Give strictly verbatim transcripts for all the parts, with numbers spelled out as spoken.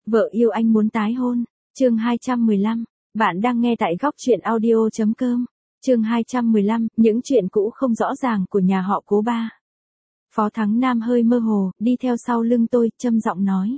Vợ yêu anh muốn tái hôn. Chương hai trăm mười lăm. Bạn đang nghe tại góc truyện audio chấm com. Chương hai trăm mười lăm, những chuyện cũ không rõ ràng của nhà họ Cố Ba. Phó Thắng Nam hơi mơ hồ, đi theo sau lưng tôi, trầm giọng nói.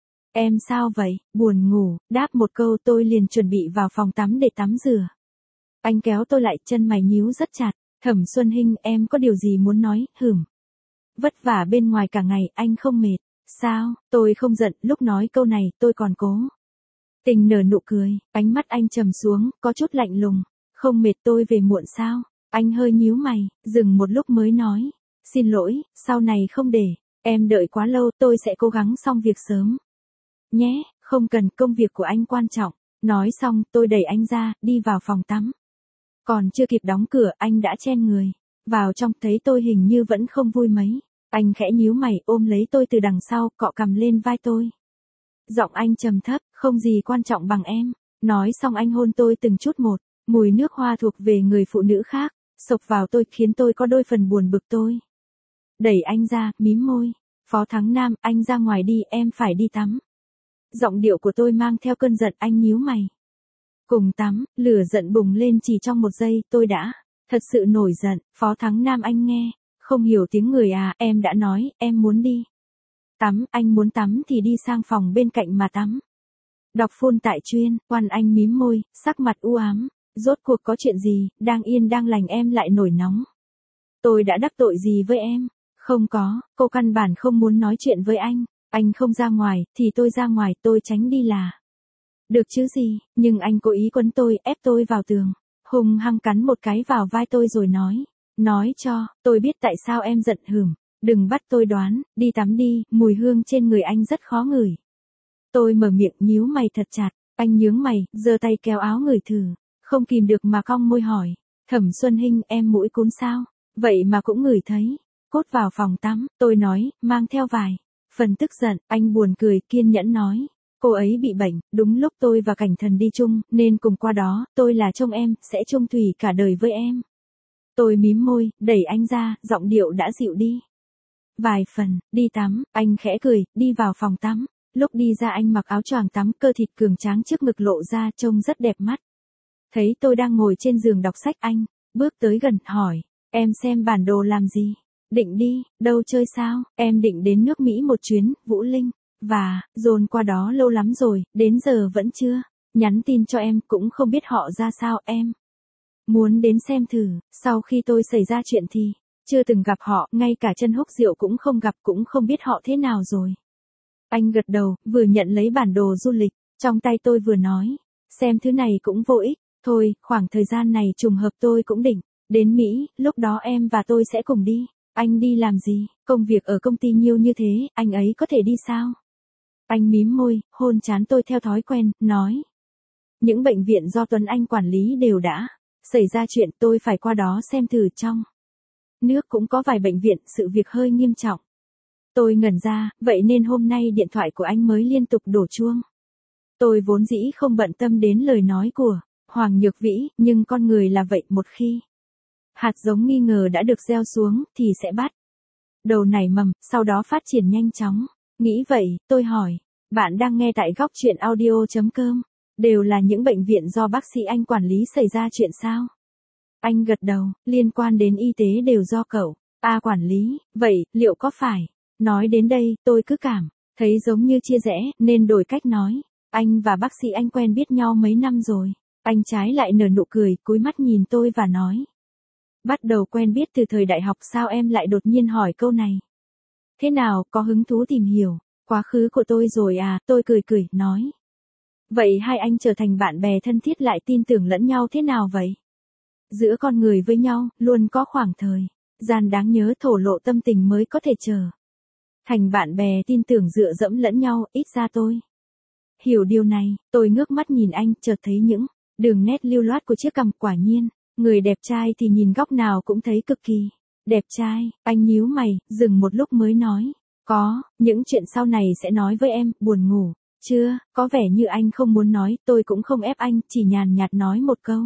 Em sao vậy, buồn ngủ, đáp một câu tôi liền chuẩn bị vào phòng tắm để tắm rửa. Anh kéo tôi lại, chân mày nhíu rất chặt. Thẩm Xuân Hinh, em có điều gì muốn nói, hửm. Vất vả bên ngoài cả ngày, anh không mệt. Sao, tôi không giận, lúc nói câu này, tôi còn cố tình nở nụ cười, ánh mắt anh trầm xuống, có chút lạnh lùng. Không mệt tôi về muộn sao? Anh hơi nhíu mày, dừng một lúc mới nói. Xin lỗi, sau này không để em đợi quá lâu, tôi sẽ cố gắng xong việc sớm. Nhé, không cần, công việc của anh quan trọng. Nói xong, tôi đẩy anh ra, đi vào phòng tắm. Còn chưa kịp đóng cửa, anh đã chen người vào trong, thấy tôi hình như vẫn không vui mấy. Anh khẽ nhíu mày, ôm lấy tôi từ đằng sau, cọ cằm lên vai tôi. Giọng anh trầm thấp, không gì quan trọng bằng em. Nói xong anh hôn tôi từng chút một, mùi nước hoa thuộc về người phụ nữ khác, xộc vào tôi khiến tôi có đôi phần buồn bực tôi. Đẩy anh ra, mím môi. Phó Thắng Nam, anh ra ngoài đi, em phải đi tắm. Giọng điệu của tôi mang theo cơn giận, anh nhíu mày. Cùng tắm, lửa giận bùng lên chỉ trong một giây, tôi đã thật sự nổi giận. Phó Thắng Nam, anh nghe không hiểu tiếng người à, em đã nói, em muốn đi tắm, anh muốn tắm thì đi sang phòng bên cạnh mà tắm. Đọc phun tại chuyên, quan anh mím môi, sắc mặt u ám. Rốt cuộc có chuyện gì, đang yên đang lành em lại nổi nóng. Tôi đã đắc tội gì với em? Không có, cô căn bản không muốn nói chuyện với anh. Anh không ra ngoài, thì tôi ra ngoài, tôi tránh đi là được chứ gì, nhưng anh cố ý quấn tôi, ép tôi vào tường. Hùng hăng cắn một cái vào vai tôi rồi nói. Nói cho, tôi biết tại sao em giận hửm. Đừng bắt tôi đoán, đi tắm đi, mùi hương trên người anh rất khó ngửi. Tôi mở miệng nhíu mày thật chặt, anh nhướng mày, giơ tay kéo áo ngửi thử. Không kìm được mà cong môi hỏi. Thẩm Xuân Hinh, em mũi cún sao? Vậy mà cũng ngửi thấy. Cốt vào phòng tắm, tôi nói, mang theo vài phần tức giận, anh buồn cười, kiên nhẫn nói. Cô ấy bị bệnh, đúng lúc tôi và Cảnh Thần đi chung, nên cùng qua đó, tôi là trông em, sẽ chung thủy cả đời với em. Tôi mím môi, đẩy anh ra, giọng điệu đã dịu đi vài phần. Đi tắm, anh khẽ cười, đi vào phòng tắm. Lúc đi ra anh mặc áo choàng tắm, cơ thịt cường tráng trước ngực lộ ra, trông rất đẹp mắt. Thấy tôi đang ngồi trên giường đọc sách, anh bước tới gần, hỏi. Em xem bản đồ làm gì? Định đi, đâu chơi sao? Em định đến nước Mỹ một chuyến, Vũ Linh. Và, dồn qua đó lâu lắm rồi, đến giờ vẫn chưa nhắn tin cho em, cũng không biết họ ra sao. Em muốn đến xem thử. Sau khi tôi xảy ra chuyện thì chưa từng gặp họ, ngay cả Chân Húc Diệu cũng không gặp, cũng không biết họ thế nào rồi. Anh gật đầu, vừa nhận lấy bản đồ du lịch trong tay tôi vừa nói. Xem thứ này cũng vô ích. Thôi, khoảng thời gian này trùng hợp tôi cũng định đến Mỹ, lúc đó em và tôi sẽ cùng đi. Anh đi làm gì? Công việc ở công ty nhiều như thế, anh ấy có thể đi sao? Anh mím môi, hôn trán tôi theo thói quen, nói. Những bệnh viện do Tuấn Anh quản lý đều đã xảy ra chuyện, tôi phải qua đó xem thử. Trong nước cũng có vài bệnh viện, sự việc hơi nghiêm trọng. Tôi ngẩn ra, vậy nên hôm nay điện thoại của anh mới liên tục đổ chuông. Tôi vốn dĩ không bận tâm đến lời nói của Hoàng Nhược Vĩ, nhưng con người là vậy, một khi hạt giống nghi ngờ đã được gieo xuống, thì sẽ bắt đầu nảy mầm, sau đó phát triển nhanh chóng. Nghĩ vậy, tôi hỏi. Bạn đang nghe tại góc truyện audio chấm com. Đều là những bệnh viện do bác sĩ anh quản lý xảy ra chuyện sao? Anh gật đầu, liên quan đến y tế đều do cậu A quản lý. Vậy, liệu có phải? Nói đến đây, tôi cứ cảm thấy giống như chia rẽ, nên đổi cách nói. Anh và bác sĩ anh quen biết nhau mấy năm rồi. Anh trái lại nở nụ cười, cúi mắt nhìn tôi và nói. Bắt đầu quen biết từ thời đại học, sao em lại đột nhiên hỏi câu này? Thế nào, có hứng thú tìm hiểu quá khứ của tôi rồi à? Tôi cười cười, nói. Vậy hai anh trở thành bạn bè thân thiết, lại tin tưởng lẫn nhau thế nào vậy? Giữa con người với nhau, luôn có khoảng thời gian đáng nhớ thổ lộ tâm tình mới có thể trở thành bạn bè tin tưởng dựa dẫm lẫn nhau, ít ra tôi hiểu điều này. Tôi ngước mắt nhìn anh, chợt thấy những đường nét lưu loát của chiếc cằm. Quả nhiên, người đẹp trai thì nhìn góc nào cũng thấy cực kỳ đẹp trai. Anh nhíu mày, dừng một lúc mới nói. Có, những chuyện sau này sẽ nói với em. Buồn ngủ chưa? Có vẻ như anh không muốn nói, tôi cũng không ép anh, chỉ nhàn nhạt nói một câu.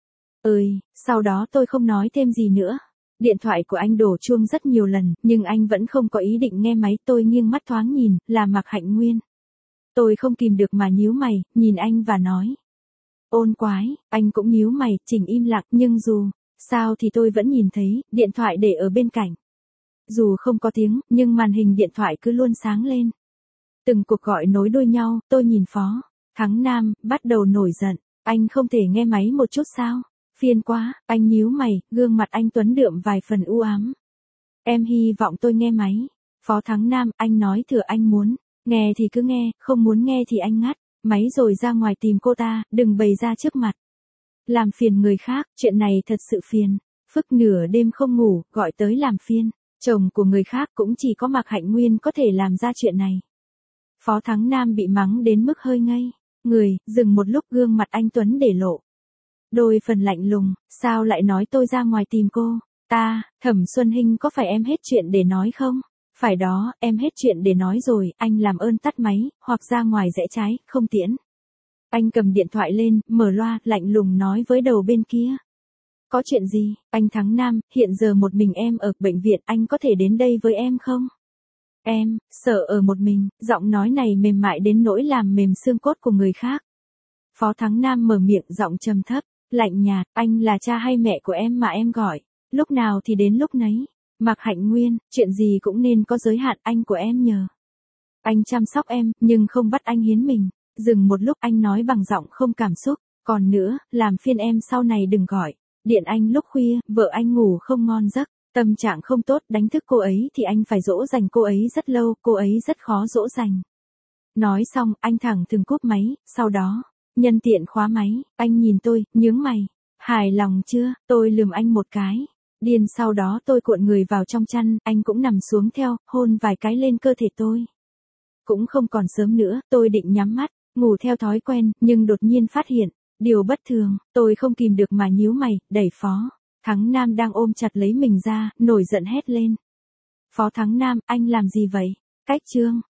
Ơi, sau đó tôi không nói thêm gì nữa. Điện thoại của anh đổ chuông rất nhiều lần, nhưng anh vẫn không có ý định nghe máy. Tôi nghiêng mắt thoáng nhìn, là Mạc Hạnh Nguyên. Tôi không kìm được mà nhíu mày, nhìn anh và nói. Ôn quái, anh cũng nhíu mày, chỉnh im lặng, nhưng dù sao thì tôi vẫn nhìn thấy, điện thoại để ở bên cạnh. Dù không có tiếng, nhưng màn hình điện thoại cứ luôn sáng lên. Từng cuộc gọi nối đuôi nhau, tôi nhìn Phó Thắng Nam, bắt đầu nổi giận. Anh không thể nghe máy một chút sao? Phiền quá, anh nhíu mày, gương mặt anh Tuấn đượm vài phần u ám. Em hy vọng tôi nghe máy. Phó Thắng Nam, anh nói thừa anh muốn. Nghe thì cứ nghe, không muốn nghe thì anh ngắt máy rồi ra ngoài tìm cô ta, đừng bày ra trước mặt. Làm phiền người khác, chuyện này thật sự phiền. Phức nửa đêm không ngủ, gọi tới làm phiền. Chồng của người khác cũng chỉ có Mạc Hạnh Nguyên có thể làm ra chuyện này. Phó Thắng Nam bị mắng đến mức hơi ngây. Người, dừng một lúc gương mặt anh Tuấn để lộ. Đôi phần lạnh lùng, sao lại nói tôi ra ngoài tìm cô? Ta, Thẩm Xuân Hinh có phải em hết chuyện để nói không? Phải đó, em hết chuyện để nói rồi, anh làm ơn tắt máy, hoặc ra ngoài rẽ trái, không tiễn. Anh cầm điện thoại lên, mở loa, lạnh lùng nói với đầu bên kia. Có chuyện gì, anh Thắng Nam, hiện giờ một mình em ở bệnh viện, anh có thể đến đây với em không? Em, sợ ở một mình, giọng nói này mềm mại đến nỗi làm mềm xương cốt của người khác. Phó Thắng Nam mở miệng giọng trầm thấp, lạnh nhạt, anh là cha hay mẹ của em mà em gọi, lúc nào thì đến lúc nấy. Mạc Hạnh Nguyên, chuyện gì cũng nên có giới hạn, anh của em nhờ. Anh chăm sóc em, nhưng không bắt anh hiến mình. Dừng một lúc anh nói bằng giọng không cảm xúc, còn nữa, làm phiền em sau này đừng gọi. Điện anh lúc khuya, vợ anh ngủ không ngon giấc, tâm trạng không tốt, đánh thức cô ấy thì anh phải dỗ dành cô ấy rất lâu, cô ấy rất khó dỗ dành. Nói xong, anh thẳng thừng cúp máy, sau đó, nhân tiện khóa máy, anh nhìn tôi, nhướng mày. Hài lòng chưa, tôi lườm anh một cái. Điên sau đó tôi cuộn người vào trong chăn, anh cũng nằm xuống theo, hôn vài cái lên cơ thể tôi. Cũng không còn sớm nữa, tôi định nhắm mắt, ngủ theo thói quen, nhưng đột nhiên phát hiện, điều bất thường, tôi không kìm được mà nhíu mày, đẩy Phó Thắng Nam đang ôm chặt lấy mình ra, nổi giận hét lên. Phó Thắng Nam, anh làm gì vậy? Cách chương